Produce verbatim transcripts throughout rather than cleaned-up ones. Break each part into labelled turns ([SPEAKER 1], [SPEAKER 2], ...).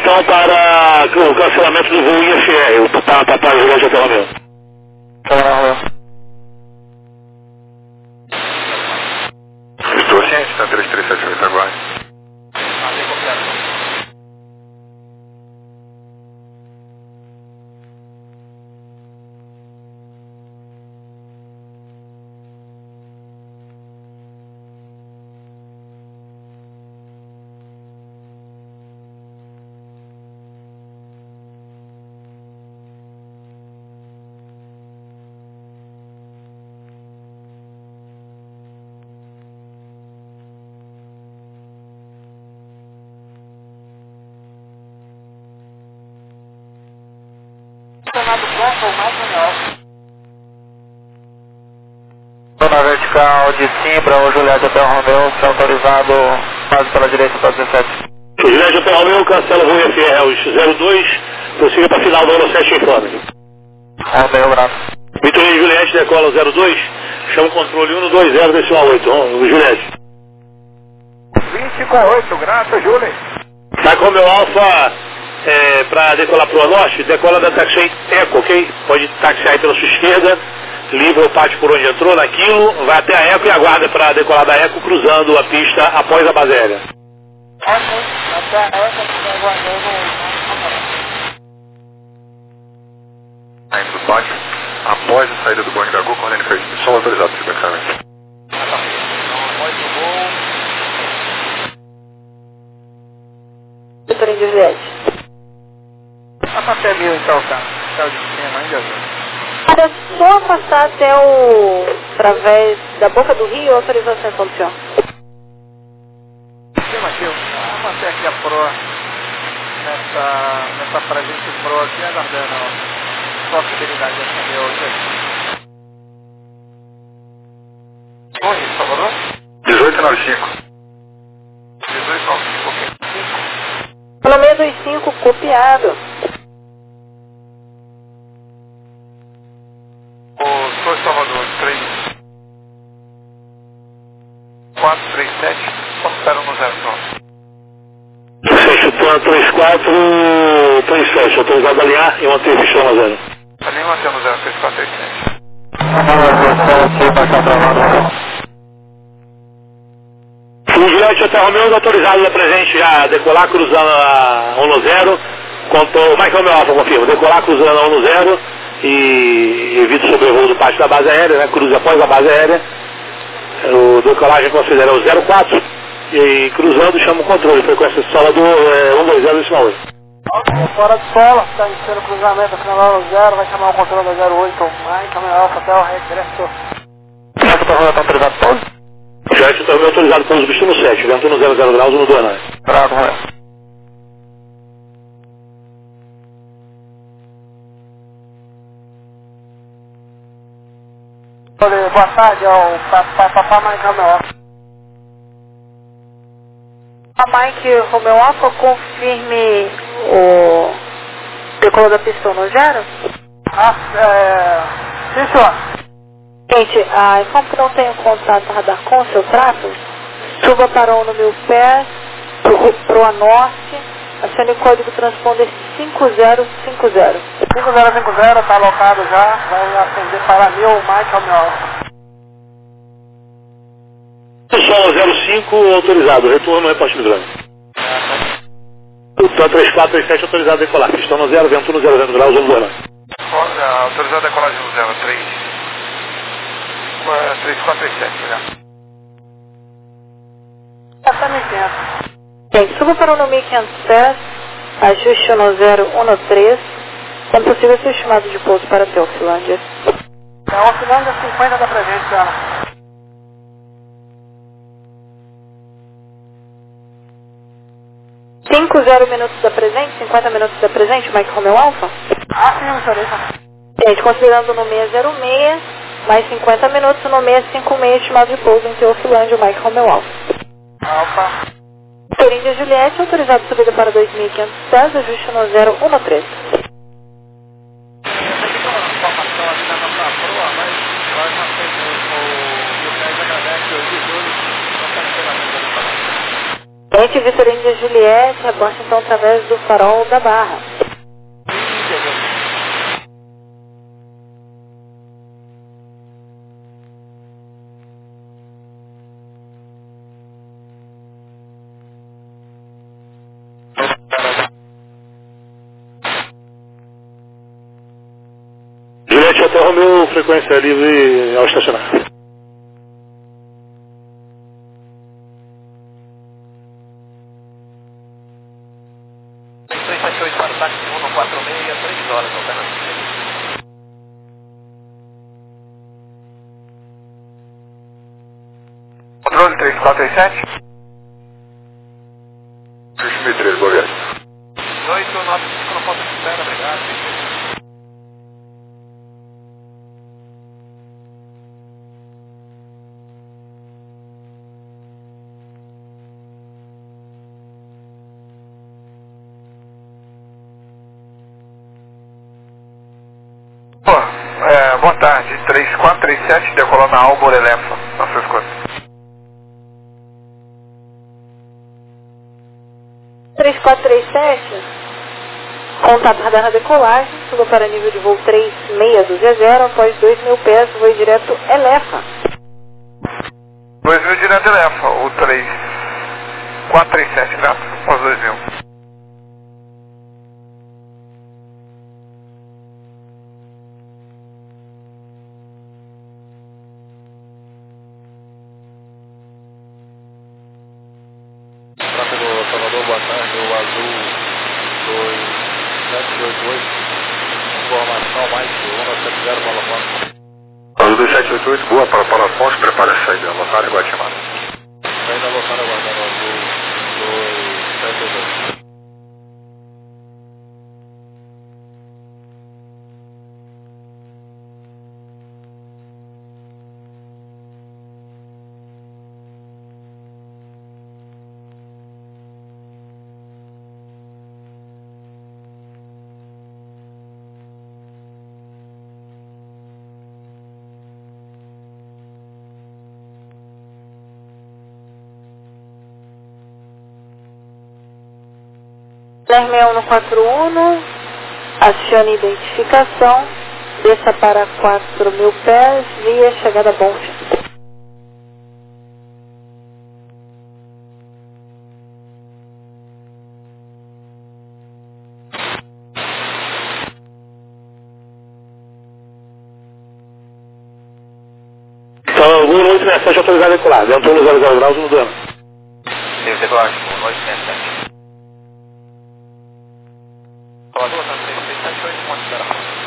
[SPEAKER 1] autorização para o cancelamento do voo I F R, o Papai Papai Juliette Hotel Romeu.
[SPEAKER 2] Estou ciente, está três três sete oito, aguarde.
[SPEAKER 3] Zona vertical de Simbra, o Juliette Hotel Romeu, está autorizado, quase pela direita para dezessete.
[SPEAKER 1] Juliette Hotel Romeu, cancela o voo I F R aos zero dois, prossiga para final da hora sete informe.
[SPEAKER 3] Romeu, braço.
[SPEAKER 1] Vitor e Juliette decola o zero dois, chama o controle um dois zero, decimal oito, o Juliette.
[SPEAKER 3] vinte com oito, graças, Júlio.
[SPEAKER 1] Vai com o meu Alfa é, para decolar para o norte, decola da taxi Eco, ok? Pode taxiar aí pela sua esquerda, livra o pátio por onde entrou, naquilo, vai até a Eco e aguarda para decolar da Eco, cruzando a pista após a base aérea.
[SPEAKER 3] Ok, até a Eco, aguardando.
[SPEAKER 2] Saindo do pátio, após a saída do Boeing da Gol, coordenando para a solo autorizado, fica claramente.
[SPEAKER 3] Após o voo.
[SPEAKER 4] Vitor e Juliette.
[SPEAKER 3] Passa até mil então, cara. Céu de cima, ainda viu.
[SPEAKER 4] Para só afastar até o... através da boca do rio, autorização do senhor.
[SPEAKER 3] Afirmativo. Vamos até aqui a Pro. Nessa... nessa fragente Pro aqui, aguardando a possibilidade de acender hoje aqui. Onde, por favor?
[SPEAKER 2] dezoito nove cinco. dezoito nove cinco, ok.
[SPEAKER 4] Pelo menos os cinco copiado.
[SPEAKER 2] O Sou Salvador, três quatro três sete, considera no zero nove.
[SPEAKER 1] Fecha o plano três quatro três sete, autorizado a alinhar e manter o pistão na zero.
[SPEAKER 2] Ali mantendo zero três quatro três sete.
[SPEAKER 1] O Juliette Hotel Romeu autorizado a presente já decolar cruzando a um zero, contou, o Michael Meu Alfa confirma, decolar cruzando a um zero e evita o sobrevoo do pátio da base aérea, né, cruza após a base aérea, o decolagem considera o zero quatro e cruzando chama o controle, frequência sola do é, um dois zero decimal oito.
[SPEAKER 3] Fora de sola, está iniciando o cruzamento, final da hora zero, vai chamar o controle da zero oito, Michael Meu Alfa, até o regresso. Será que o controle está autorizado pouso?
[SPEAKER 1] Já está autorizado pouso destino sete, vento no zero zero graus, um dois nove.
[SPEAKER 3] Bravo, Romeu. Boa tarde, é o Papai Michael Meu Alfa.
[SPEAKER 4] A Mike Romeu Alfa confirme o decolar da pista no zero?
[SPEAKER 3] Ah, é... Sim, senhor.
[SPEAKER 4] Gente, ah, informo que não tenho contato radar com seu tráfego. Suba para um no mil pés, para o norte, acione o código transponder cinco zero cinco zero.
[SPEAKER 3] cinco zero cinco zero, está alocado já, vai atender para mil, Michael Meu Alfa.
[SPEAKER 1] Pessoal zero cinco autorizado, retorno no reposte migrante. O plano três quatro três sete autorizado a decolar, pistão no zero, vento no zero zero graus, um dois nove.
[SPEAKER 2] Autorizado a decolagem no zero três três quatro três sete, né?
[SPEAKER 3] Está me entendendo.
[SPEAKER 4] Gente, suba para o no mil e quinhentos pés, ajuste no zero um três, quando possível ser chamado de pouso para Teofilândia.
[SPEAKER 3] Teofilândia cinquenta da presente, cara.
[SPEAKER 4] cinco zero minutos da presente, cinquenta minutos da presente, Mike Romeu Alfa?
[SPEAKER 3] Ah, sim, senhorita.
[SPEAKER 4] Gente, considerando no seis zero seis, mais cinquenta minutos no seis cinco seis, estimado de pouso em Teofilândia, Mike Romeu Alfa.
[SPEAKER 3] Alfa.
[SPEAKER 4] Corinthians Juliette, autorizado subida para dois mil e quinhentos pés, ajuste no zero um três. Gente, Vitorino de Juliette, reporte então através do farol da Barra.
[SPEAKER 1] Juliette até Romeu, frequência livre ao estacionar.
[SPEAKER 2] dois sete oito para o táxi um quatro seis, três horas, alternativa. Controle três quatro três sete. três mil e três, boa viagem. oito nove cinco, não falta de espera, obrigado. É, boa tarde, três quatro três sete, decolando na Albor Elefa, na sua escuta.
[SPEAKER 4] três quatro três sete, contato radar na decolagem, suba para nível de voo três seis dois zero, após dois mil pés, voo direto Elefa.
[SPEAKER 2] dois mil direto Elefa, o três quatro três sete, gato, após dois mil.
[SPEAKER 5] Salvador, boa tarde, o Azul dois sete oito oito, informação mais de um sete zero para Lopano.
[SPEAKER 2] Azul dois sete oito oito, boa para Palafox, prepara a saída, local e Guatemala.
[SPEAKER 5] Saída local aguardando o Azul dois sete oito oito.
[SPEAKER 4] seis seis um quatro um, acione identificação, desça para quatro mil pés, via chegada Bom Fim.
[SPEAKER 1] Então, voo oito seis sete autorizado a decolar, dentro do zero zero graus no dano.
[SPEAKER 2] Sim, decolagem, oito seis sete. Salvador, três sete oito, ponto zero.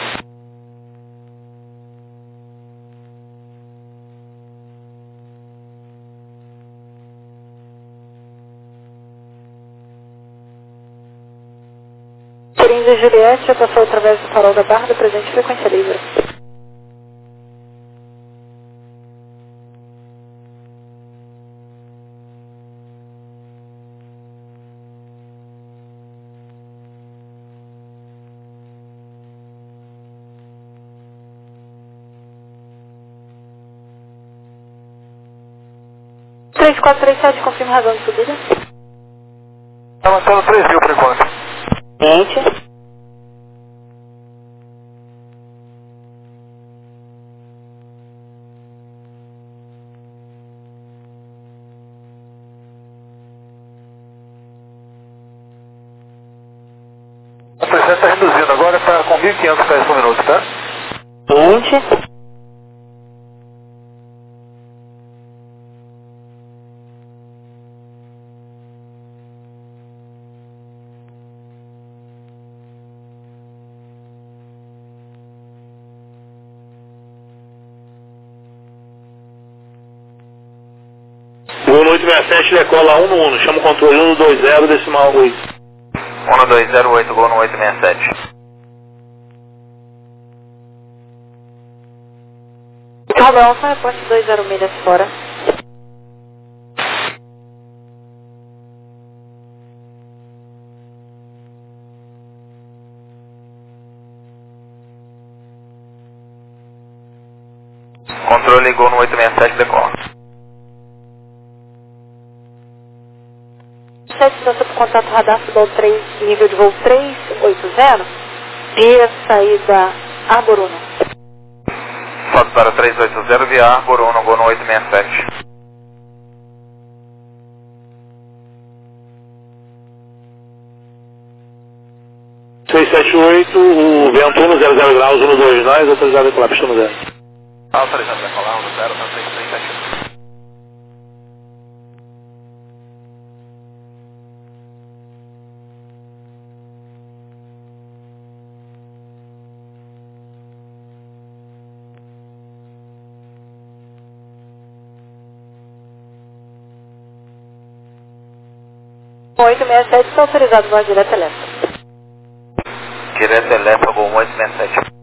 [SPEAKER 4] Vitorino de Juliette, já passou através do farol da Barra, do presente frequência livre. três quatro três sete, confirme razão de subida.
[SPEAKER 2] Está lançando três mil por enquanto.
[SPEAKER 4] Gente.
[SPEAKER 2] A pressão está reduzindo agora, está com mil e quinhentos pés por minuto, tá?
[SPEAKER 4] Gente.
[SPEAKER 1] Voo oito seis sete, decola um no um, chama o controle um dois zero, decimal oito.
[SPEAKER 2] um dois zero oito, gol no oito seis sete.
[SPEAKER 4] Romeu Alfa, reporte dois zero milhas fora.
[SPEAKER 2] Controle gol no oito seis sete, decola.
[SPEAKER 4] contato radar Subal três, nível de voo três oitenta, via saída Arbor Uno.
[SPEAKER 2] Foto para três oitenta via Arbor Uno, Gol no oito seis sete.
[SPEAKER 1] seis sete oito, o vento um zero zero graus, um dois nós, autorizado a decolar, pista no zero.
[SPEAKER 5] Autorizado a decolar, um zero, tá seis três sete oito.
[SPEAKER 4] oito seis sete está autorizado voar direto elétrico.
[SPEAKER 2] Direto elétrico, Gol oito seis sete.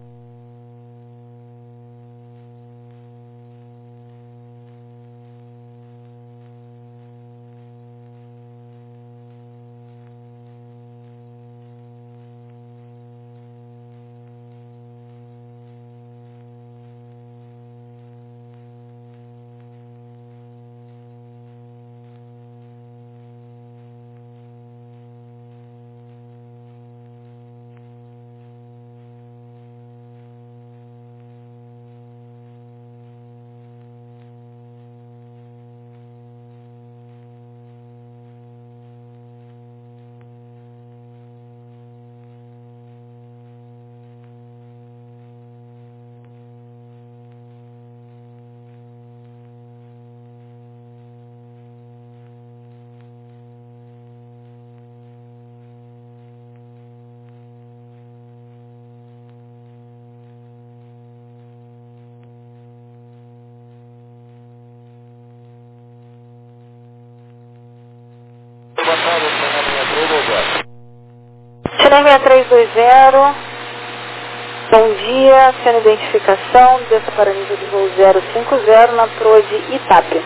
[SPEAKER 4] China seis três dois zero, bom dia, sendo identificação, desça para nível de voo zero cinco zero na proa de Itape.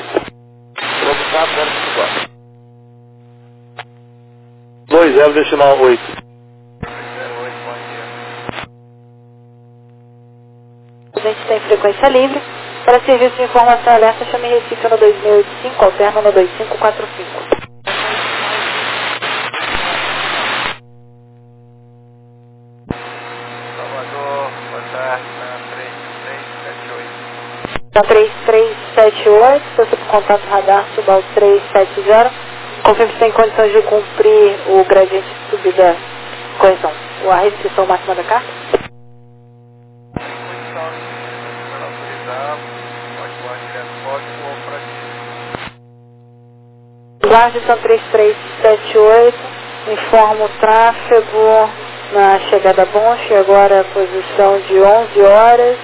[SPEAKER 1] dois zero decimal oito.
[SPEAKER 4] A gente tem frequência livre. Para serviço de informação alerta, chame Recife no dois seis oito cinco, alterna no dois cinco quatro cinco. Na três três sete oito, você por contato radar Subal três sete zero. Confirme se tem condições de cumprir o gradiente de subida, correção, a restrição máxima da carta? Guarde São três três sete oito, informa o tráfego na chegada a Bonche, agora posição de onze horas.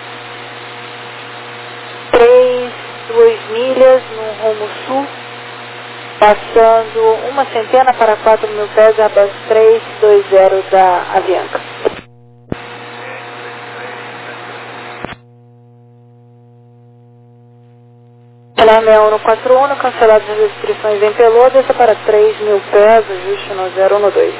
[SPEAKER 4] três, duas milhas no rumo sul, passando uma centena para quatro mil pés, Airbus três dois zero da Avianca. China seis um quatro um, canceladas as restrições em Pelô, desça para três mil pés, ajuste no zero um dois.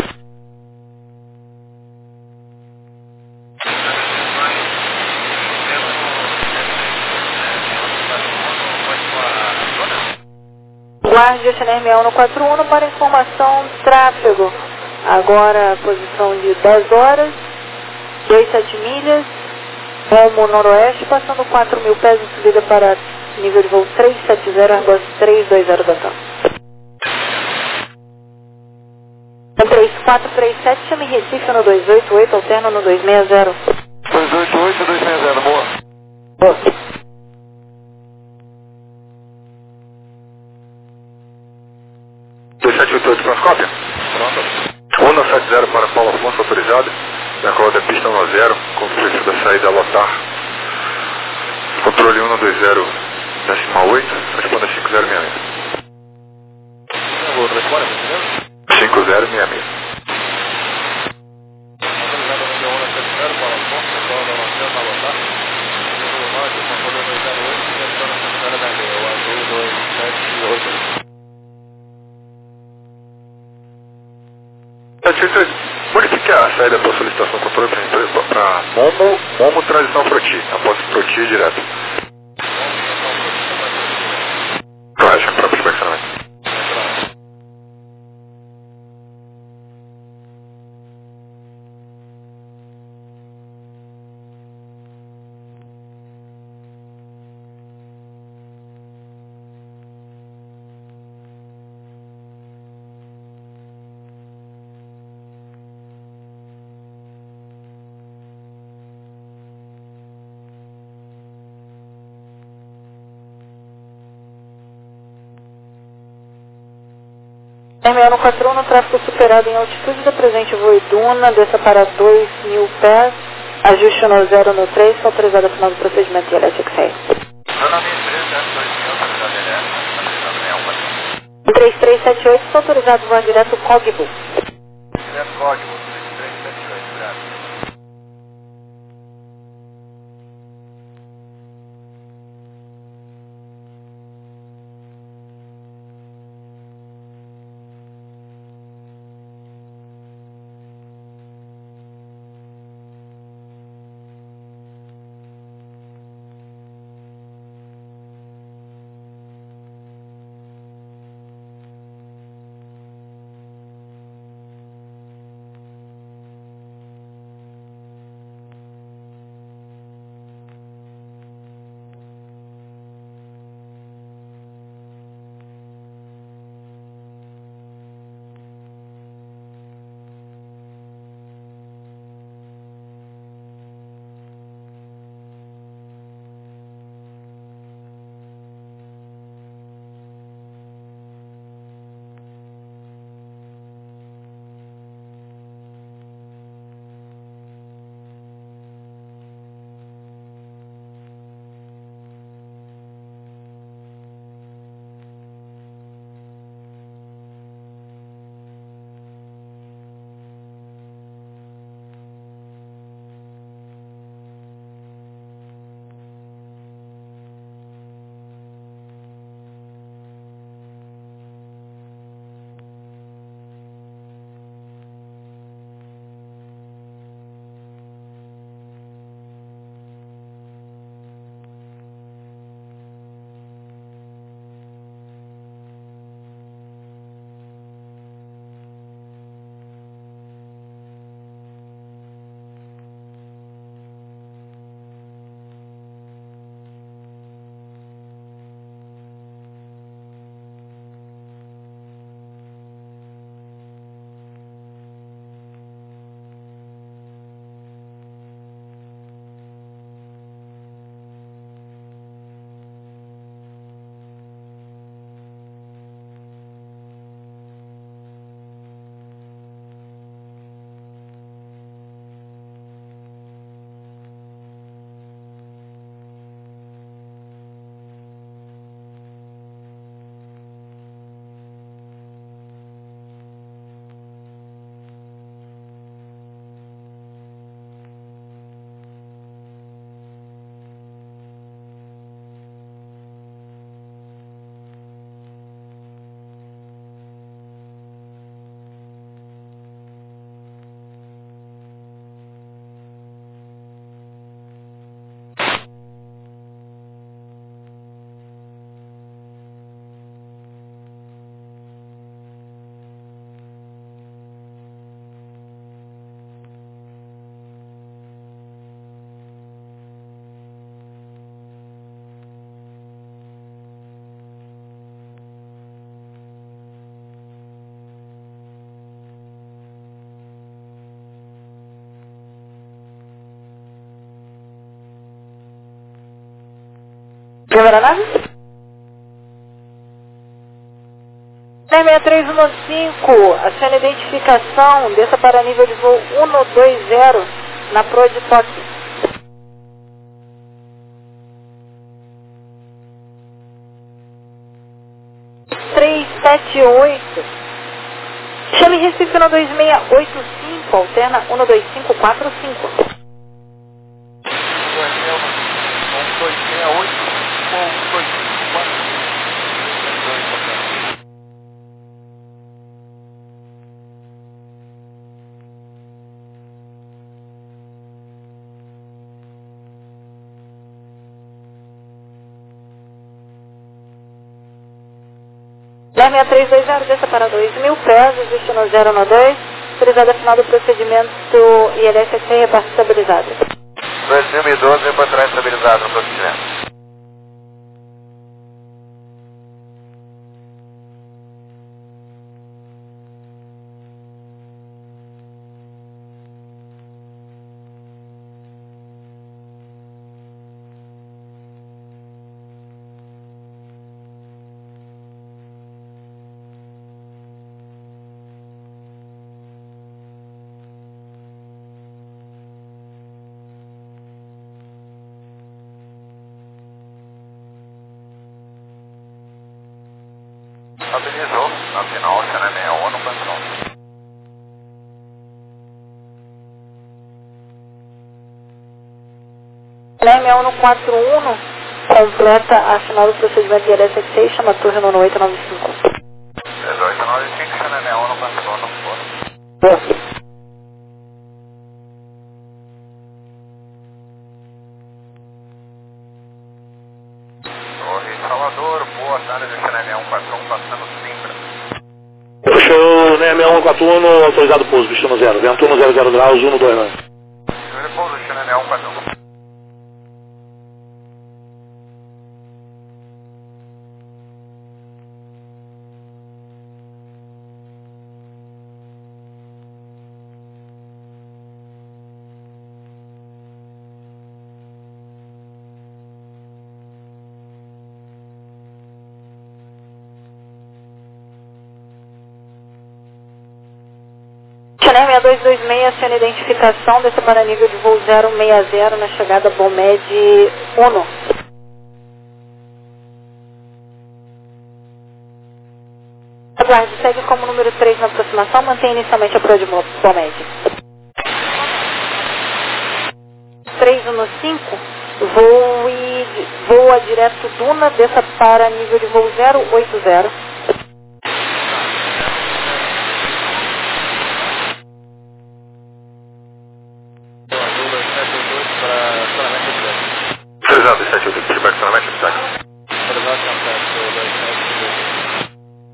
[SPEAKER 4] Guarde China seis um quatro um para informação tráfego. Agora posição de dez horas, vinte e sete milhas, rumo noroeste, passando quatro mil pés em subida para nível de voo três sete zero, Airbus três dois zero da TAM. três quatro três sete, chame Recife no dois oito oito, alterna no dois seis zero.
[SPEAKER 2] dois oito oito, dois seis zero, boa.
[SPEAKER 4] Boa.
[SPEAKER 2] dois sete oito oito, Transcópia. Pronto. um sete zero para Paulo Afonso, autorizado. Na corda pista um zero, com fluxo da saída a lotar. Controle um dois zero, decimal oito, responda cinco zero seis seis. cinco zero seis seis. Modifique a saída da solicitação controle para Momo, Momo transição Froti, após Froti direto. Claro, acho que é próprio direcionamento.
[SPEAKER 4] M um quatro um no tráfego superado em altitude da presente voo Duna, desça para dois mil pés, ajuste no zero no três, autorizado a final do procedimento de L S X seis. três três sete oito, está autorizado voar direto Cogbu.
[SPEAKER 5] Direto Cogbu, três três sete oito, obrigado.
[SPEAKER 4] Primeira nave? seis três um cinco, acione a identificação, desça para nível de voo um dois zero na proa de Tóquio. três sete oito, chame Recife no dois seis oito cinco, alterna um dois cinco quatro cinco.
[SPEAKER 5] dois seis oito ou um dois cinco quatro cinco.
[SPEAKER 4] seis três dois zero, desça para dois mil pés, existe no zero no dois, autorizado a final do procedimento I L S X repasse estabilizado.
[SPEAKER 5] dois mil e doze, para trás estabilizado no procedimento.
[SPEAKER 2] Estabilizou, na final, C N M um no controle.
[SPEAKER 4] C N M um no quatro um, completa a final do procedimento de R S seis, chama a torre no oito nove cinco.
[SPEAKER 2] dezoito nove cinco, C N M um no controle, não for.
[SPEAKER 4] Bom.
[SPEAKER 2] Salvador, boa tarde, C N M um quatro um, passando Simbra.
[SPEAKER 1] Puxou C N M um quatro um, autorizado pouso, destino zero, vento um zero zero graus, um dois nove.
[SPEAKER 2] Senhor pouso, C N M um quatro um.
[SPEAKER 4] C N M dois dois seis, sendo identificação, desça para nível de voo zero seis zero na chegada Bomed um. Aguarde, segue como número três na aproximação, mantém inicialmente a proa de Bomed. três um cinco, voe, voa direto Duna, desça para nível de voo zero oito zero.
[SPEAKER 2] Autorizado, sete oito, feedback somente, feedback.
[SPEAKER 5] Autorizado, sete dois sete.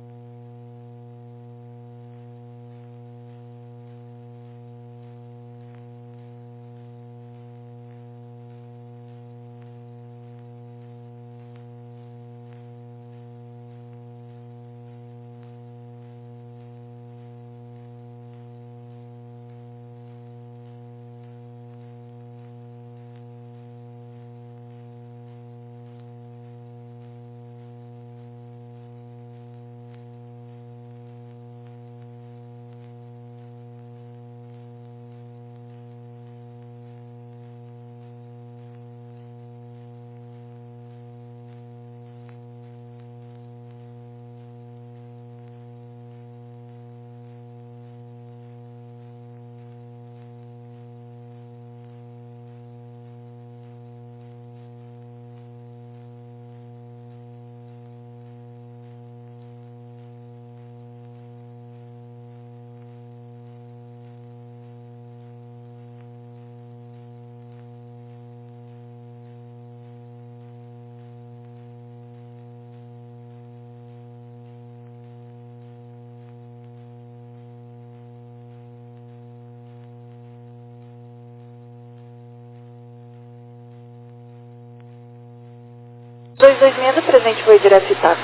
[SPEAKER 4] dois dois seis do presente foi direto Itape.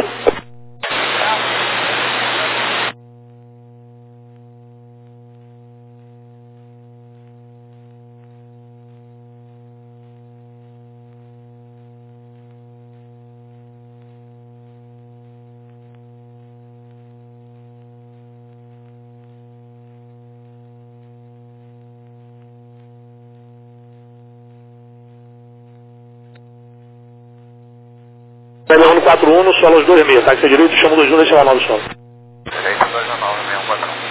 [SPEAKER 1] C N M um no quatro um, solo dois seis, táxi direito, chama dois um, deixa lá nove solo.
[SPEAKER 2] Direito dois nove, seis um quatro um.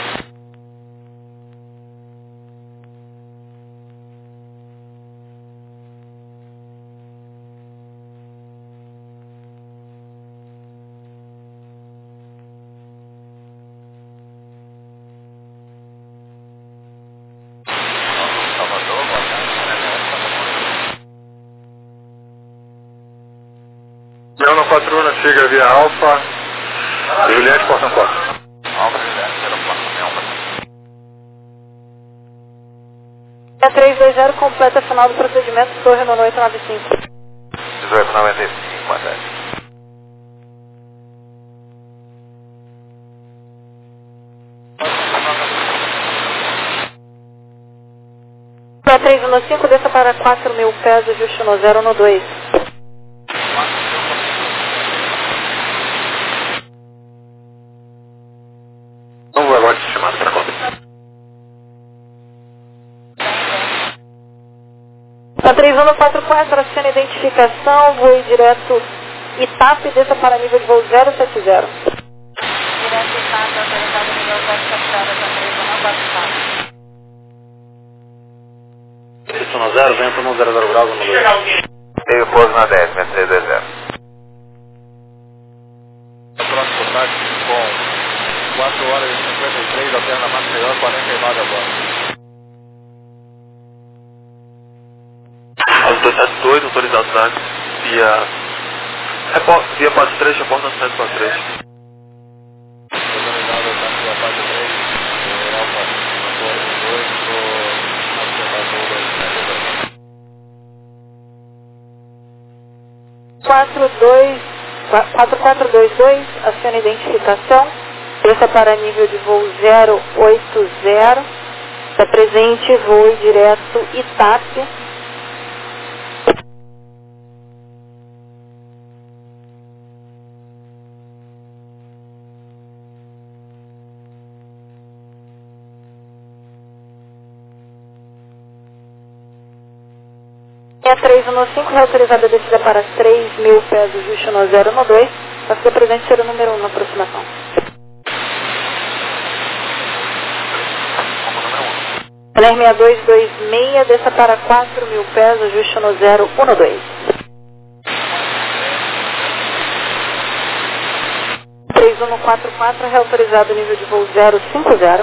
[SPEAKER 2] Salvador, boa tarde, C N M um quatro um. Leão quatro um, chega via Alfa, Juliette, Portão quatro. Alfa, Juliette, aeroporto, Leão quatro um.
[SPEAKER 4] É três dois zero, completa final do procedimento, torre no oito nove cinco.
[SPEAKER 2] dezoito noventa e cinco, boa tarde.
[SPEAKER 4] É três um cinco, desça para quatro mil pés, ajuste no zero no dois.
[SPEAKER 2] Vamos agora de chamada para conta.
[SPEAKER 4] A três um quatro quatro, acena identificação, voe direto Itape, desça para nível de voo zero sete zero.
[SPEAKER 1] Y zero, vento um zero zero graus, um dois.
[SPEAKER 2] Tenho pouso na dez, sete três dois zero.
[SPEAKER 5] Próximo táxi com quatro horas e cinquenta e três, alterna Maceió, quarenta e nove agora.
[SPEAKER 2] Aos dois sete dois, autorizado táxi, via... Repórter, via quatro três, repórter sete quatro três.
[SPEAKER 5] Autorizado táxi via quatro três, Alfa, dois, pro observador dois sete dois.
[SPEAKER 4] quatro dois, quatro quatro dois dois, aciona identificação, desça para nível de voo zero oito zero, está presente voo direto Itape. três um cinco, reautorizada a descida para três mil pés, ajuste no zero um dois, para ser presente ser o número um na aproximação. Center seis dois dois seis, desça para quatro mil pés, ajuste no zero um dois. três um quatro quatro, reautorizado nível de voo zero cinco zero.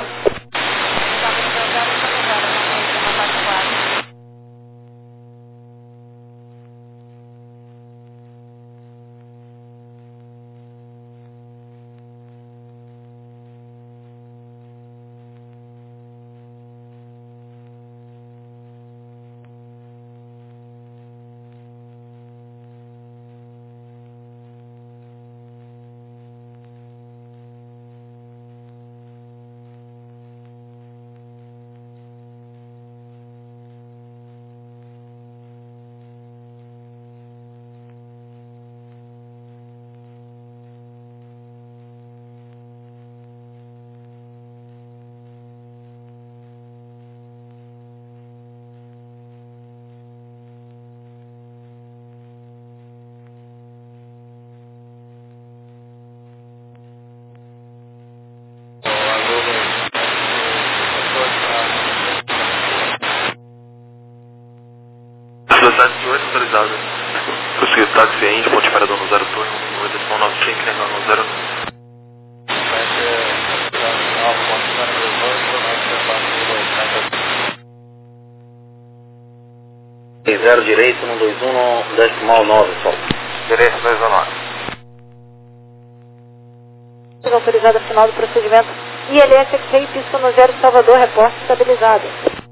[SPEAKER 2] Autorizado. Prosseguir táxi em ponte parador no zero turno, no edição nove cinco, no zero.
[SPEAKER 1] Zero direito, um dois um, decimal nove, sol.
[SPEAKER 2] Direito dois um nove.
[SPEAKER 4] Autorizada final do procedimento I L S X-Ray, pista no zero Salvador, repórter estabilizado.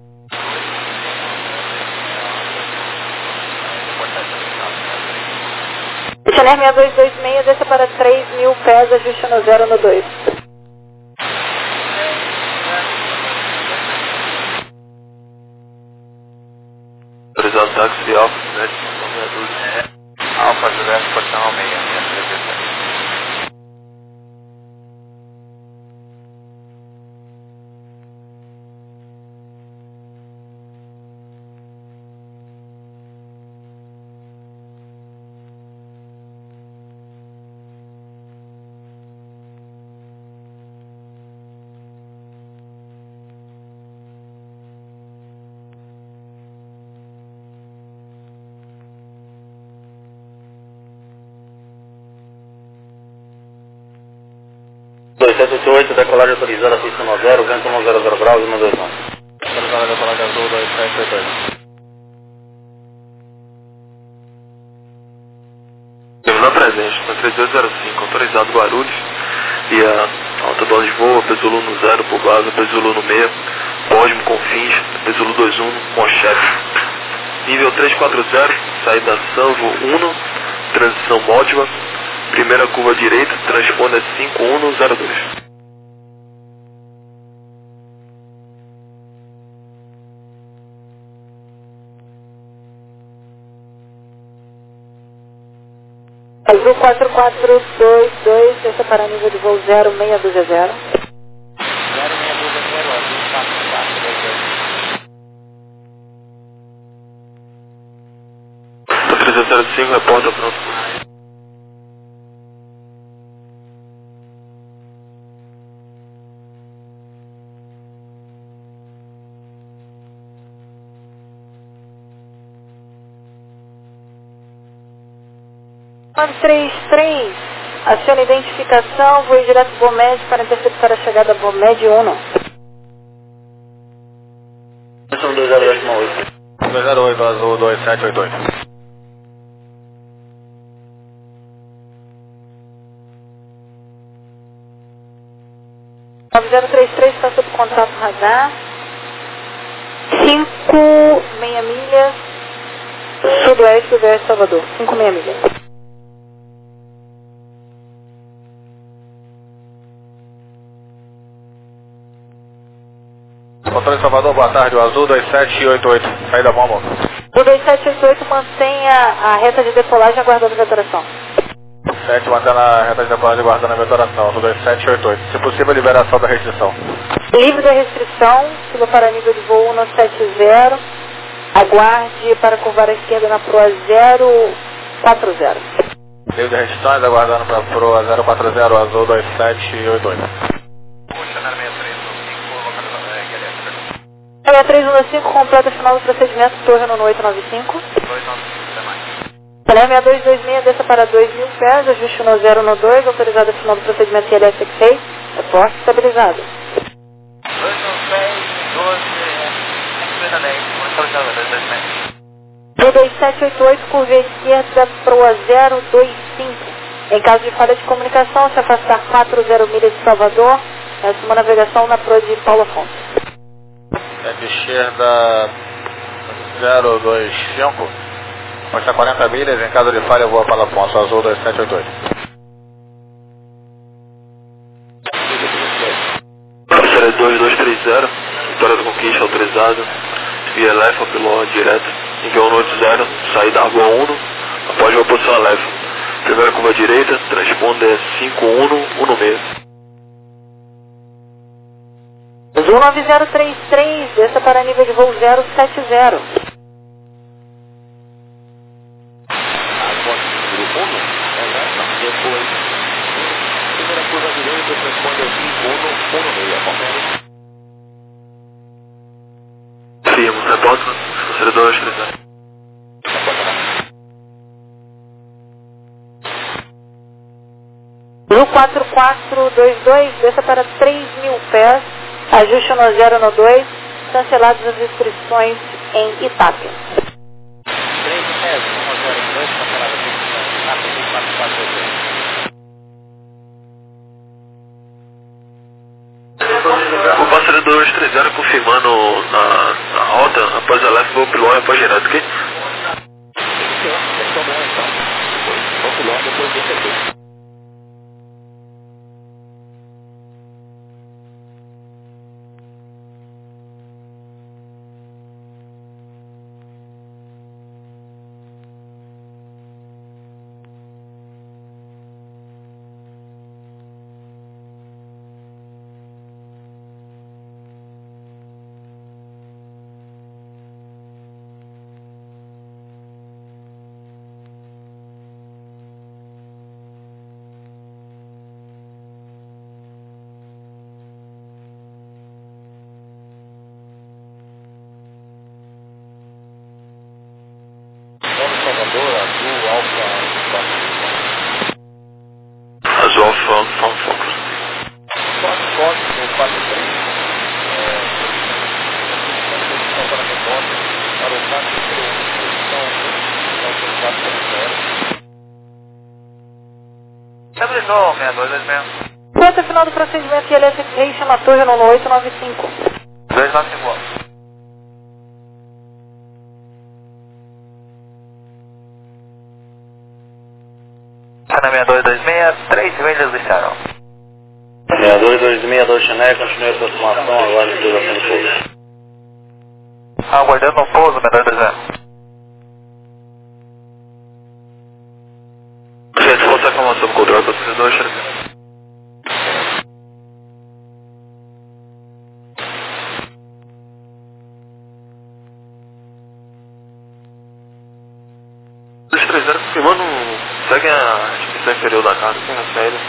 [SPEAKER 4] Channel seis dois dois seis, desça para três mil pés, ajuste no zero no dois.
[SPEAKER 2] Autorizado táxi Alfa, né? Alfa, Juliette, portão Almeida, minha presença.
[SPEAKER 1] dois sete oito oito, decolagem autorizada, pista no zero, vento um zero zero graus, um dois nove.
[SPEAKER 5] Autorizada a decolagem azul dois sete oito oito.
[SPEAKER 2] Temos a presente, na três dois zero cinco, autorizado Guarulhos, e a alta dose de voo, Pesulu no zero, por base, Pesulu no meio, Pósimo com fins, Pesulu dois um, com chefe. Nível três quatro zero, saída Sanvo um, transição Módiva, primeira curva direita, transponder cinco um zero dois.
[SPEAKER 4] Azul quatro quatro dois dois, desça para nível de voo zero seis dois zero.
[SPEAKER 5] zero seis dois zero, azul quatro quatro dois dois.
[SPEAKER 2] três zero cinco, repórter pronto.
[SPEAKER 4] nove três três, aciona identificação, vou ir direto ao Bomed para interceptar a chegada Bomed um.
[SPEAKER 1] São dois zero oito oito.
[SPEAKER 5] dois zero oito, azul dois sete oito oito.
[SPEAKER 4] nove zero três três está sob contato radar. cinco meia milhas, sudoeste do Viés Salvador. cinco meia milhas.
[SPEAKER 5] Controle Salvador, boa tarde, o azul dois sete oito oito. Saída bomba.
[SPEAKER 4] O dois sete oito oito mantenha a reta de decolagem aguardando a vetoração.
[SPEAKER 5] sete mantendo a reta de decolagem aguardando a vetoração, azul dois sete oito oito. Se possível, liberação da restrição.
[SPEAKER 4] Livre da restrição, suba para nível de voo um sete zero. Aguarde para curvar à esquerda na proa zero quatro zero.
[SPEAKER 5] Livre de restrições, aguardando para a proa zero quatro zero, azul dois sete oito oito.
[SPEAKER 4] seis três um cinco, completa final do procedimento, torre no oito nove cinco. seis dois dois seis, desça para dois mil pés, ajuste no zero no dois, autorizado a final do procedimento I L S seis, reporte estabilizado.
[SPEAKER 2] dois um seis, doze,
[SPEAKER 4] D dois sete oito oito, curva esquerda, proa zero dois cinco. Em caso de falha de comunicação, se afastar quatro zero milhas de Salvador, assuma navegação na proa de Paulo Afonso.
[SPEAKER 5] É de esquerda zero dois cinco. Mostra quarenta milhas, em caso de falha voa para Afonso, azul dois sete oito oito.
[SPEAKER 2] Parceira dois dois três zero, Vitória da Conquista autorizado, via Lefa pelo direto, enviou um oito zero, saída Argoa um, após uma posição a Lefa. Primeira curva direita, transponder cinco um um seis.
[SPEAKER 4] Azul nove zero três três, desça para nível de voo zero sete zero.
[SPEAKER 2] Firmo, reporte, parceira dois três zero.
[SPEAKER 4] Azul quatro quatro dois dois, desça para três mil pés, ajuste no zero no dois, canceladas as inscrições em Itápia.
[SPEAKER 2] O parceiro dois três zero confirmando na, na rota, após a Lefa, vou pilão e após direto, ok? Azul Alfa, São Fox.
[SPEAKER 5] Estabilizou, seis dois dois seis.
[SPEAKER 4] Quanto final do procedimento I L S seis, chama a torre no oito nove cinco.
[SPEAKER 5] dois nove cinco. Cana seis dois dois seis, três milhas deixaram.
[SPEAKER 1] seis dois dois seis, dois Chané, continue a aproximação, agora utilização de pouso.
[SPEAKER 5] Aguardando um pouso, seis dois dois zero.
[SPEAKER 2] Gente, vou sacar uma sobre controle para vocês dois, Chané. dois três zero confirmando, segue a inscrição inferior da carga, sem a série.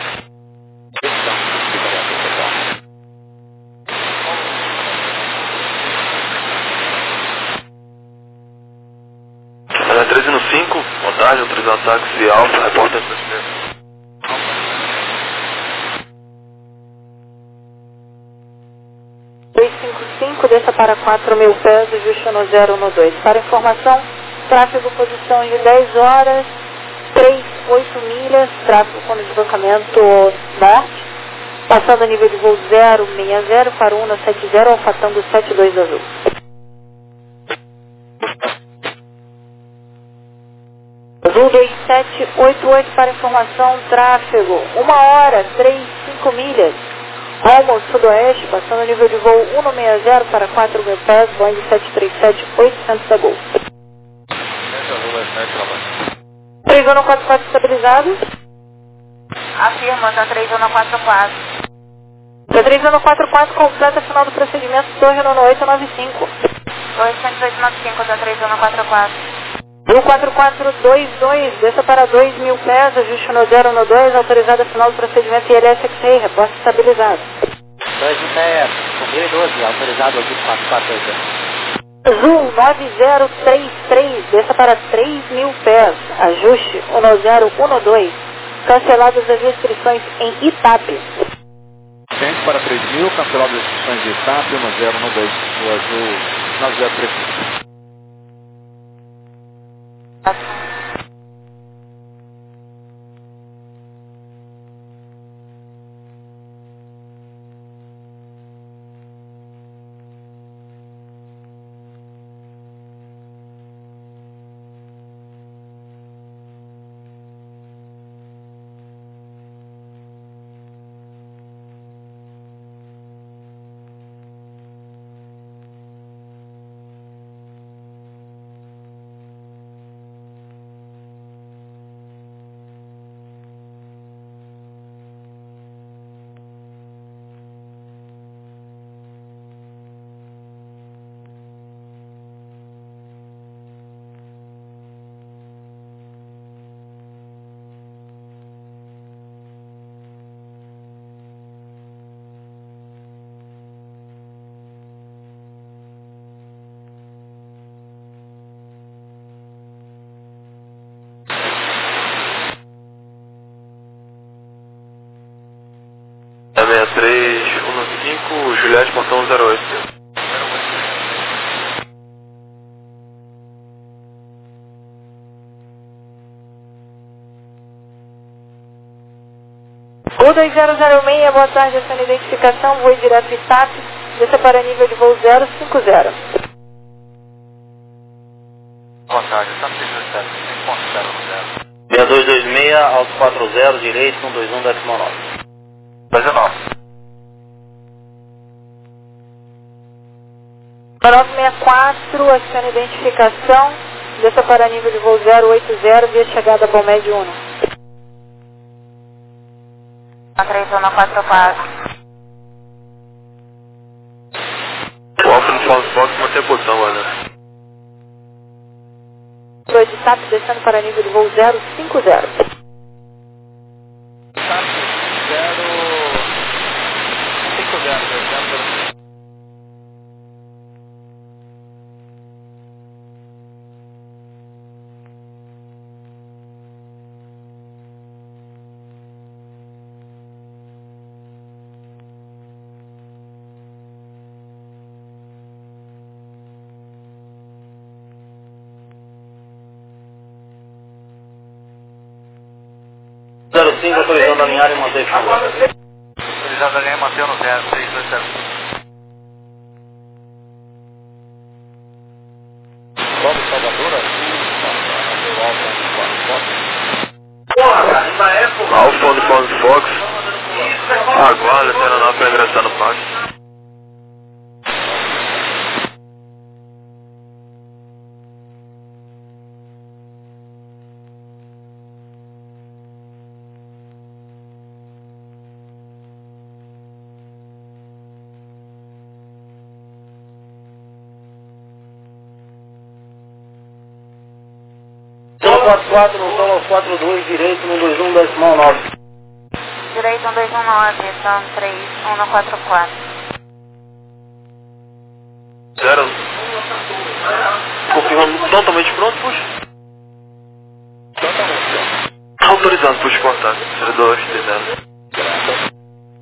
[SPEAKER 2] Ela é treze no cinco, boa tarde, autorizado táxi Alfa, repórter S S P.
[SPEAKER 4] dois cinco cinco, desça para quatro mil pés, ajuste no zero um dois. Para informação, tráfego posição de dez horas, três oito milhas, tráfego com deslocamento norte, passando a nível de voo zero seis zero para um sete zero, Alfatango sete dois azul. Azul dois sete oito oito, para informação, tráfego uma hora, três cinco milhas, rumo sudoeste, passando a nível de voo um seis zero para quatro mil pés, Boeing sete três sete oitocentos da Gol. três um quatro quatro estabilizado.
[SPEAKER 6] Afirma, tá três um quatro quatro.
[SPEAKER 4] Tá três um quatro quatro, completa final do procedimento, Torre Nono oito nove cinco.
[SPEAKER 6] oitocentos e oitenta e cinco, tá três um quatro quatro.
[SPEAKER 4] Voo quatro quatro dois dois, desça para dois mil pés, ajuste no zero um dois, autorizada final do procedimento I L S X-Ray, reposta estabilizado.
[SPEAKER 7] dois mil pés, mil e doze, autorizado aqui quatro quatro dois.
[SPEAKER 4] Azul nove zero três três, desça para três mil pés, ajuste no zero um dois, canceladas as restrições em Itape.
[SPEAKER 5] Tente para três mil, cancelado as restrições de Itape, no zero um dois, o Azul nove zero três três.
[SPEAKER 2] seis três um cinco, Juliette, portão zero oito.
[SPEAKER 4] O dois zero zero seis, boa tarde, essa é a identificação, voo direto Itape, desça para nível de voo zero cinco zero.
[SPEAKER 5] Boa tarde, Itape seis dois sete, cinco ponto zero zero.
[SPEAKER 7] seis dois dois seis, alto quatro zero, direito, um dois um, décimo nove.
[SPEAKER 5] dezenove.
[SPEAKER 4] nove seis quatro, aciona identificação, desça para nível de voo zero oito zero, via chegada para o médio um.
[SPEAKER 6] três um quatro quatro.
[SPEAKER 2] O Alfa no Fox Fox mantém a posição, olha.
[SPEAKER 4] dois Itape, descendo para nível de voo zero cinco zero.
[SPEAKER 5] Itape zero cinco zero, zero.
[SPEAKER 7] zero cinco, autorizando a alinhar e manter final.
[SPEAKER 5] Autorizado a linha manter no zero três dois zero. Bob Salvador, Azul,
[SPEAKER 2] Alfa no Fox Fox. Aguarda, a aeronave para ingressar no parque.
[SPEAKER 7] quatro quatro, no solo quatro dois, direito, um dois um, décimo nove.
[SPEAKER 6] Direito um dois um nove, são três um quatro quatro.
[SPEAKER 2] Zero. Confirmando totalmente pronto, puxa. Usando push contato, zero dois três zero.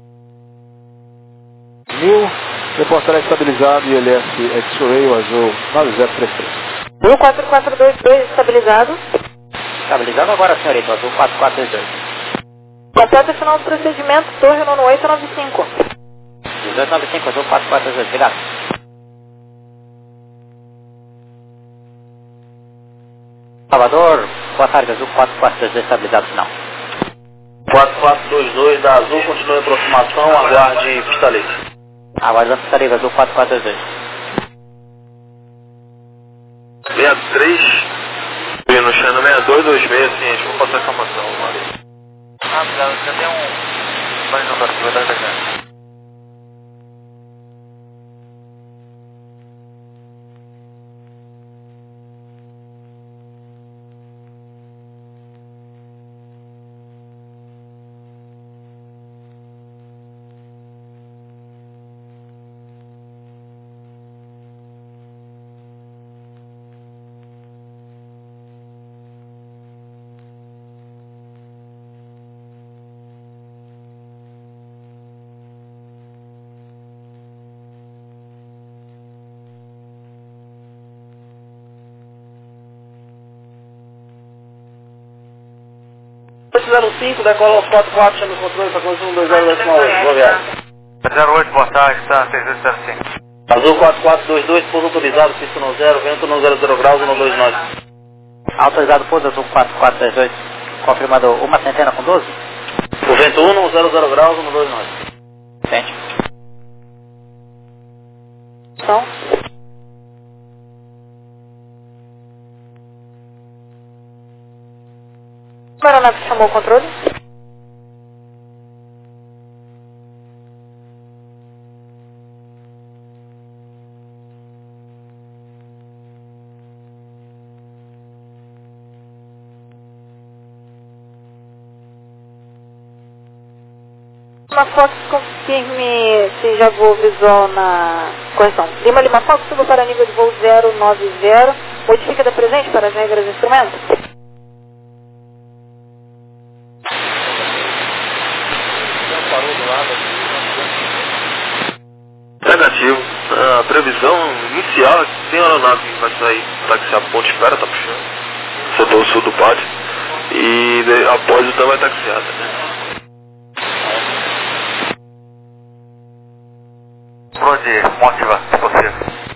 [SPEAKER 5] Mil, reportar estabilizado I L S X-Ray, o azul nove zero três três.
[SPEAKER 4] Mil quatro quatro dois dois estabilizado.
[SPEAKER 7] Estabilizado agora, senhorita, azul quatro quatro dois dois.
[SPEAKER 4] Completa final do procedimento, torre nono oito nove cinco.
[SPEAKER 7] dezoito nove cinco, azul quatro quatro dois dois, obrigado. Salvador, boa tarde, azul quatro quatro dois dois, estabilizado final.
[SPEAKER 1] quatro quatro dois dois da Azul, continua em aproximação, aguarde pista livre.
[SPEAKER 7] Aguardando pista livre, azul quatro quatro dois dois.
[SPEAKER 2] sessenta e três, e no channel sessenta e dois vinte e seis, sim, a gente vai passar a informação. Ah, obrigado, você tem um... Vai jogar, vai dar daqui.
[SPEAKER 1] zero cinco, decola aos quatro quatro, chama o controle para consumo dois zero dois oito, boa viagem.
[SPEAKER 2] zero oito, boa tarde, tá, seis oito zero cinco.
[SPEAKER 1] Azul quatro quatro dois dois, pouso autorizado, pista no zero, vento no zero zero graus, um dois nove.
[SPEAKER 7] Autorizado pouso azul quatro quatro dois dois, confirmado uma centena com doze.
[SPEAKER 1] O vento um no zero zero graus, um dois nove.
[SPEAKER 7] Sente.
[SPEAKER 4] Então, a aeronave chamou o controle? Lima Fox, confirme se já voou visual na correção. Lima Lima Fox, suba para nível de voo zero nove zero. Modifica da presente para as regras do instrumento.
[SPEAKER 5] Parou do lado aqui.
[SPEAKER 2] Negativo. A previsão inicial é que tem aeronave que vai sair, taxiar a ponte espera, tá puxando. Setor sul do pátio. E de, após o vai taxiada, né? Pode motivar, se possível.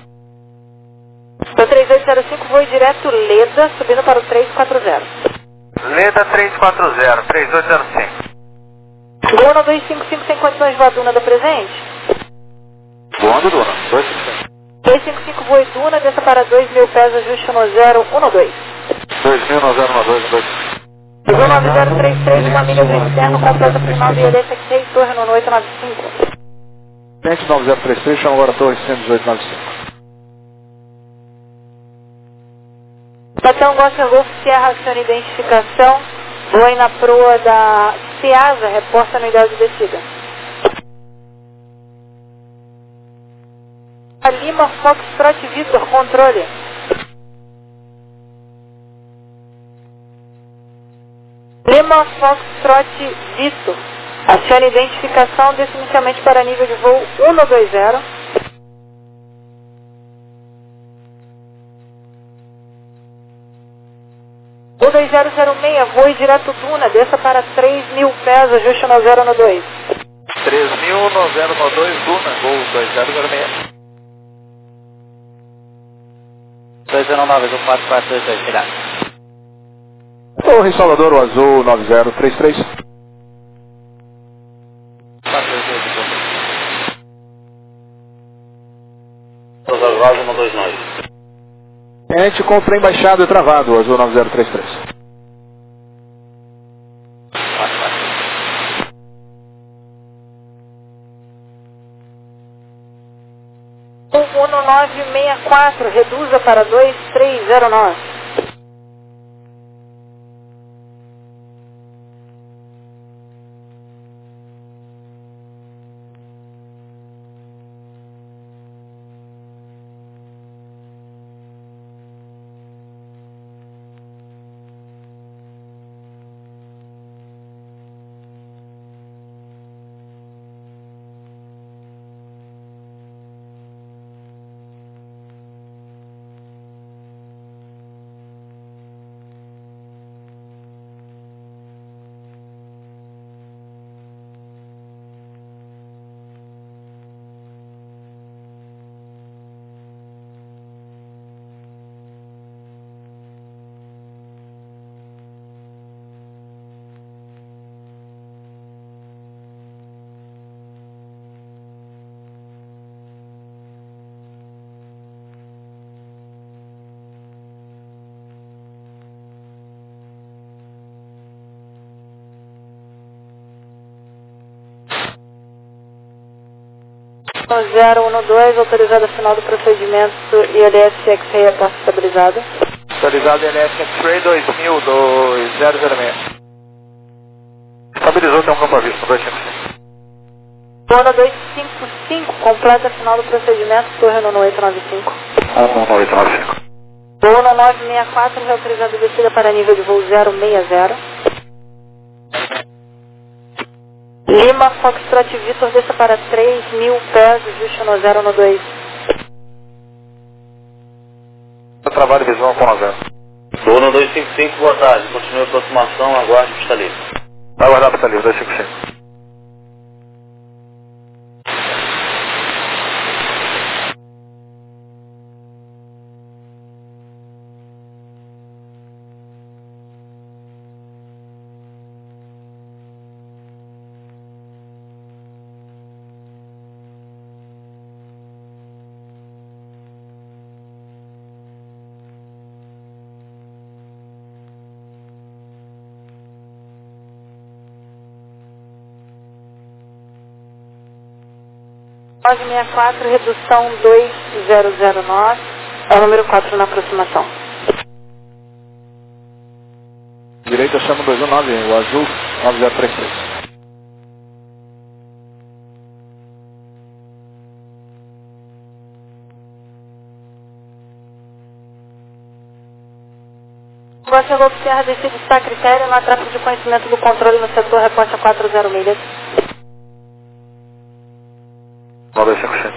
[SPEAKER 4] Do três oito zero cinco, voe direto Leda, subindo para o três quatro zero.
[SPEAKER 2] Leda três quatro zero, três oito zero cinco.
[SPEAKER 4] Gol no dois cinco cinco, sem condições de voar Duna da presente.
[SPEAKER 5] Voando, dona. dois cinco cinco.
[SPEAKER 4] dois cinco cinco, voe Duna, desça para dois mil pés, ajuste no zero um dois.
[SPEAKER 5] dois mil, nove zero nove dois, dois.
[SPEAKER 4] Gol nove zero três três, uma milha do externo, completa final de I L S seis, torre no oito nove cinco.
[SPEAKER 5] Pente nove zero três três, chama agora a torre cento e dezoito nove cinco.
[SPEAKER 4] Platão Gosser Golf Sierra, aciona identificação. Voe na proa da Ceasa, reporta no ideal de descida. A Lima Foxtrot Vitor, controle. Lima Foxtrot Vitor, aciona identificação, desce inicialmente para nível de voo um dois zero. O dois zero zero seis, voe direto Duna, desça para três mil pés, ajuste no zero no dois.
[SPEAKER 5] três mil, nove zero nove dois, Duna, gol dois zero zero seis.
[SPEAKER 7] dois zero nove, azul quatro quatro dois dois, obrigado.
[SPEAKER 5] Torre Salvador, o azul nove zero três três.
[SPEAKER 7] quatro dois dois,
[SPEAKER 1] zero zero graus, um dois nove.
[SPEAKER 5] Pente com o trem baixado e travado, o azul nove zero três três.
[SPEAKER 4] um nove seis quatro, reduza para dois três zero nove. zero um dois, autorizado final do procedimento I L S X-Ray aposta estabilizado.
[SPEAKER 5] Autorizado I L S X-Ray dois mil, dois zero zero seis. Estabilizou, tem um campo à vista, dois cinco cinco.
[SPEAKER 4] Zona dois cinco cinco, completa final do procedimento, torre no oito nove cinco.
[SPEAKER 5] um um oito nove cinco.
[SPEAKER 4] Zona nove seis quatro, autorizado descida para nível de voo zero seis zero. Lima, Foxtrot Vitor, desça para três mil pés, ajuste no zero um dois.
[SPEAKER 5] Trabalho visual com a zero.
[SPEAKER 8] Zona dois cinco cinco, boa tarde. Continue a aproximação, aguarde pista livre.
[SPEAKER 5] Vai aguardar pista livre, dois cinco cinco.
[SPEAKER 4] nove seis quatro, redução dois zero zero nove, é o número quatro na aproximação.
[SPEAKER 5] Direita chama dois um nove, o azul nove zero três três.
[SPEAKER 4] Você chegou para Serra decide estar critério na tráfego de conhecimento do controle no setor reposta quatro zero milhas.
[SPEAKER 5] nove cinco cinco.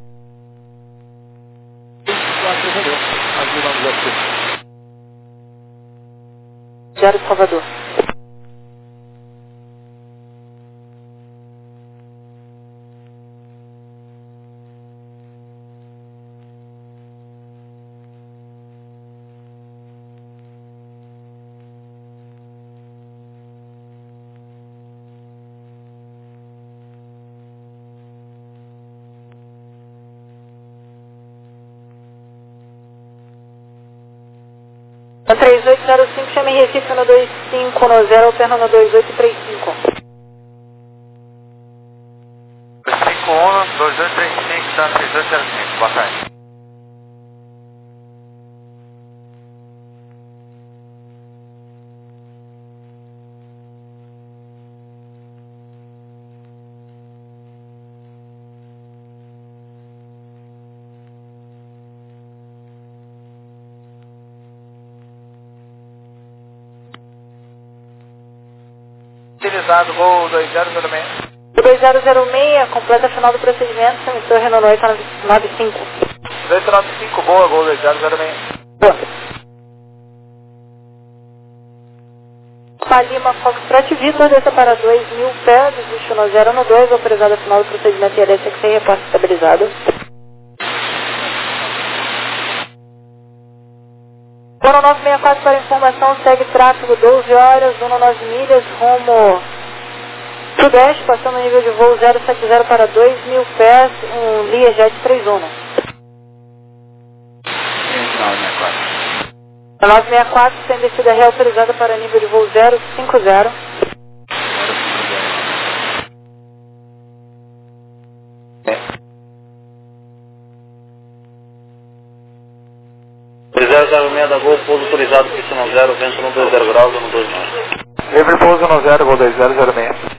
[SPEAKER 5] Azul nove zero três.
[SPEAKER 4] Diário de Salvador. três oito zero cinco, chame Recife no dois cinco no zero, alterna no dois oito três cinco.
[SPEAKER 5] cinco um, dois dois três cinco, tá três oito zero cinco, boa tarde. Utilizado, voo dois zero zero seis.
[SPEAKER 4] O dois zero zero seis, completa final do procedimento, emissor Renault oito nove cinco.
[SPEAKER 5] dois nove cinco, boa, voo dois zero zero seis.
[SPEAKER 4] Boa. Palima, Foxtrot Vitor, desça para dois mil pés, ajuste no zero um dois, autorizado final do procedimento I L S X-Ray, reposta estabilizado. Zona nove seis quatro para informação, segue tráfego doze horas, zona nove milhas, rumo sudeste, passando nível de voo zero sete zero para dois mil pés, um Learjet três um. A nove seis quatro tem descida reautorizada para nível de voo zero cinco zero.
[SPEAKER 8] zero zero seis da Gol, pouso autorizado, pista no zero, vento no dois zero graus, no dois nove.
[SPEAKER 5] Livre pouso no zero, voo dois zero zero seis.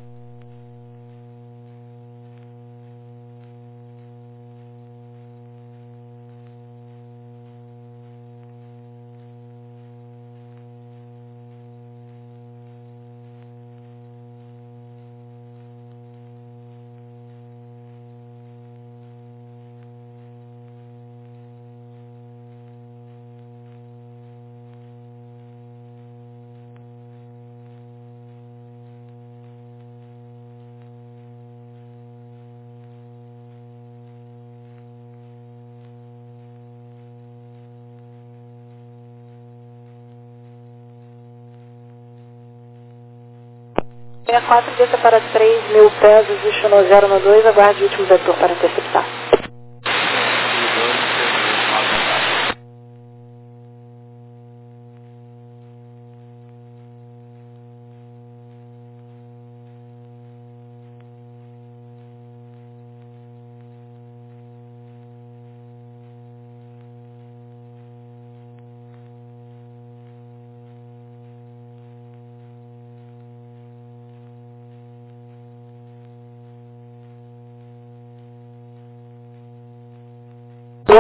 [SPEAKER 4] seis quatro, desça para três mil pés, ajuste no zero um dois, aguarde o último vetor para interceptar.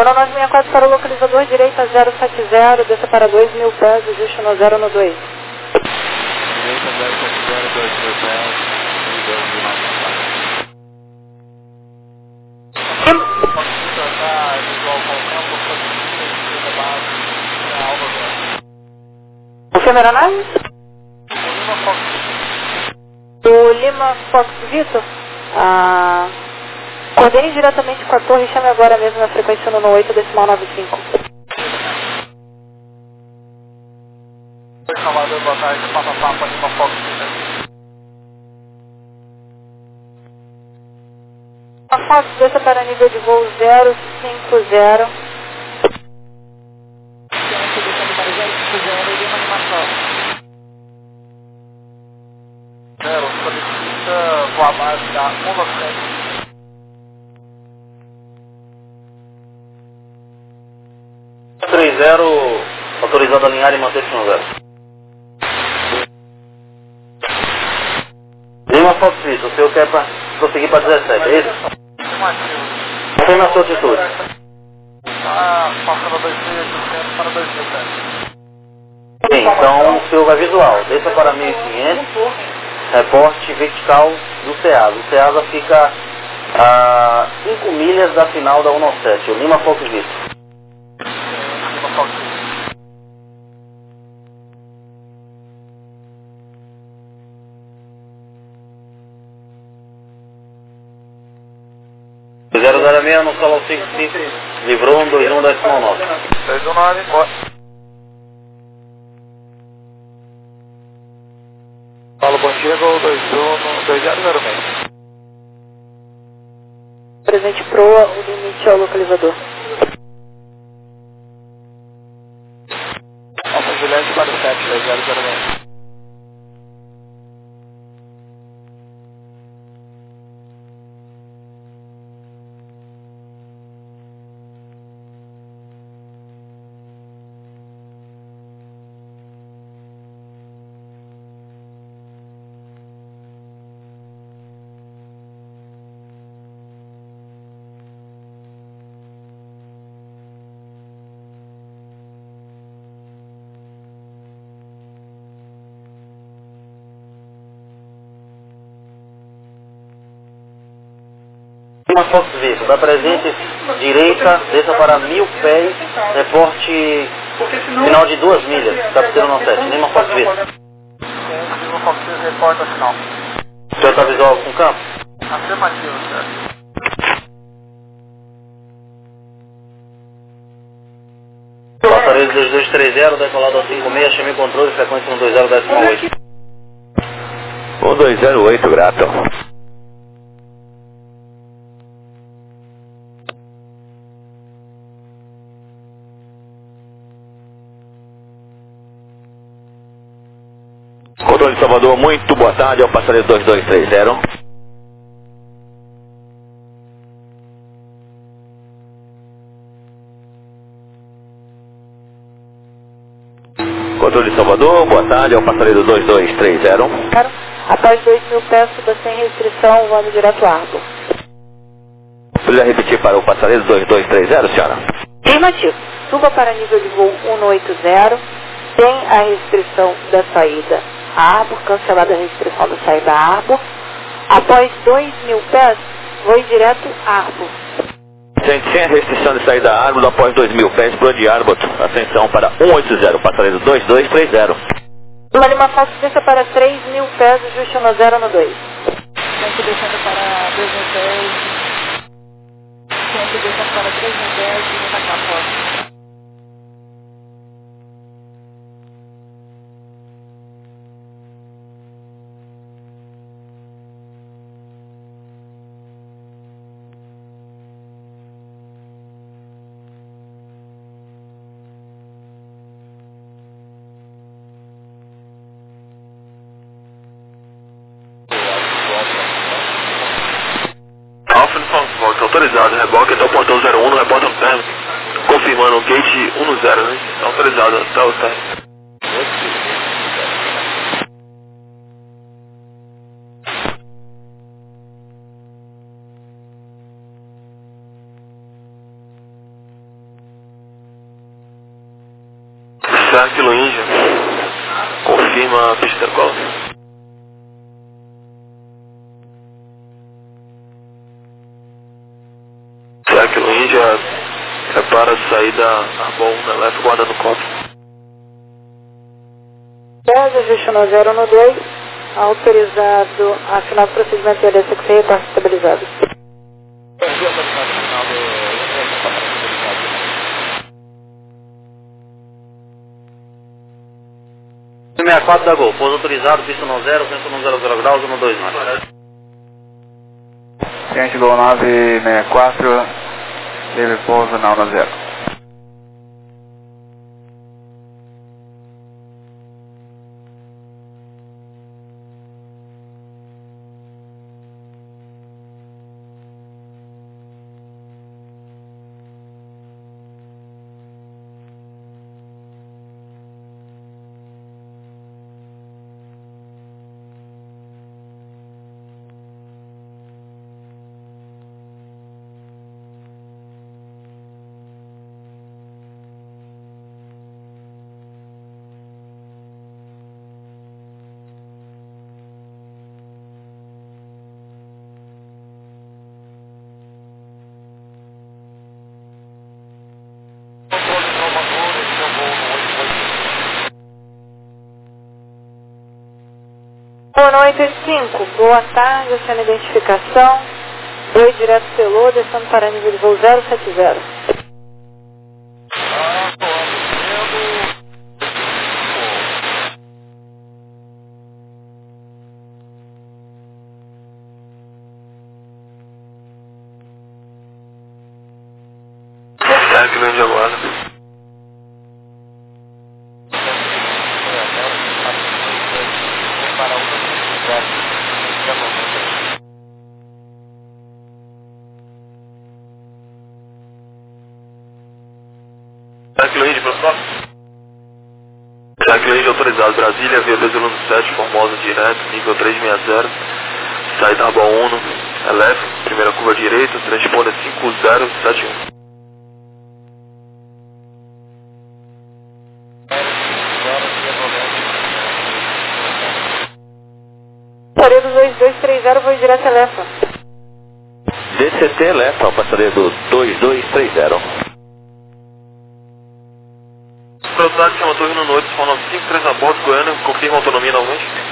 [SPEAKER 4] Zona nove seis quatro para o localizador, direita zero sete zero, desça para dois mil pés, ajuste no zero no dois.
[SPEAKER 5] Direita zero sete zero, dois mil pés, e dois mil novecentos. Tá visual com o campo, da base, a alva agora.
[SPEAKER 4] Confirma a análise?
[SPEAKER 5] Lima Fox.
[SPEAKER 4] O Lima Fox Vitor, ah, coordene diretamente com a torre e chame agora mesmo na frequência no oito decimal nove cinco.
[SPEAKER 5] Salvador, boa tarde, Papa Papa, Lima Fox Vitor.
[SPEAKER 4] A Fox desça para nível de voo zero cinco zero.
[SPEAKER 5] Descendo para zero cinco zero, Lima animação. Zero, solicita voar base da um nove sete.
[SPEAKER 8] três zero, autorizado a alinhar e manter-se no zero. Lima Fox Vitor, o senhor quer pra, prosseguir para dezessete, é isso? Foi na sua altitude.
[SPEAKER 5] Está passando dois mil e oitocentos para dois mil pés.
[SPEAKER 8] Sim, então o senhor vai visual, desça para mil e quinhentos, reporte vertical do CEASA. O CEASA fica a cinco milhas da final da cento e sete, o Lima Fox Vitor.
[SPEAKER 5] Lima Fox Vitor.
[SPEAKER 8] zero zero seis no solo cinco cinco, livrou um dois um decimal nove.
[SPEAKER 5] dois um nove, bora. Fala, bom dia, Gol dois um, dois zero zero seis.
[SPEAKER 4] Presente proa, o limite ao localizador.
[SPEAKER 5] Alfa Juliette para o sete, dois zero zero seis.
[SPEAKER 8] Lima Fox Vitor, da presente direita, desça para mil pés, reporte final de duas milhas, capitão não sete, Lima Fox Vitor.
[SPEAKER 5] Lima Fox Vitor, reporta final.
[SPEAKER 8] O senhor está visual com o campo?
[SPEAKER 5] Afirmativo, certo.
[SPEAKER 8] Passareiro dois dois três zero, decolado a cinco seis, chame controle, frequência um dois zero decimal oito.
[SPEAKER 1] um dois zero oito, grato. Controle de Salvador, muito boa tarde, é o passareiro dois dois três zero. Controle de Salvador, boa tarde, é o passareiro dois dois três zero.
[SPEAKER 4] Após dois mil pés, suba sem restrição, voando direto ao Arco.
[SPEAKER 1] Precisa repetir para o passareiro dois dois três zero, senhora?
[SPEAKER 4] Afirmativo. Suba para nível de voo cento e oitenta, sem a restrição da saída a Arbor, cancelada a restrição da saída a Arbor. Após dois mil pés, voe direto a Arbor.
[SPEAKER 1] Sem, sem a restrição de saída a Arbor, após dois mil pés, Pro de Arbor, ascensão para cento e oitenta, passareiro dois dois três zero.
[SPEAKER 4] Lima Lima Fox desça para três mil pés, ajuste no zero no dois. Sempre descendo para dois mil pés. Sempre descendo para três mil pés e Lima Lima Fox.
[SPEAKER 2] Autorizado, reboque até o portão zero um, no repórter térmico, confirmando o gate dez, né? Autorizado até o térmico. Serra Kilo Índia. Confirma a pista de cola. Serra Kilo Índia, prepara a saída Arbol um, leve, guarda no copo.
[SPEAKER 4] dez, ajuste no zero no dois, autorizado a final do procedimento de adesão que se retorce estabilizado.
[SPEAKER 8] sessenta e quatro da Gol, pouso autorizado, pista no zero, vento no zero zero graus, no dois nove.
[SPEAKER 5] Cliente Gol nove seis quatro, teve pouso na um zero.
[SPEAKER 4] Boa noite, cinco. Boa tarde, sendo identificação. Oi, direto pelo, descendo para nível de voo zero sete zero.
[SPEAKER 2] Serra Kilo Índia agora. Serra Kilo Índia, próximo. Serra Kilo Índia autorizado, Brasília, via dois alunos sete, Formosa direto, nível trezentos e sessenta, saída Arbol um, eleve, primeira curva direita, transponder cinco zero sete um.
[SPEAKER 4] Passaria do dois dois três zero, voo direto a Lefa.
[SPEAKER 9] D C T Lefa, passaria do dois dois três zero.
[SPEAKER 2] Velocidade chama Torre no Noite, São nove cinco três a bordo, Goiânia, confirma a autonomia novamente.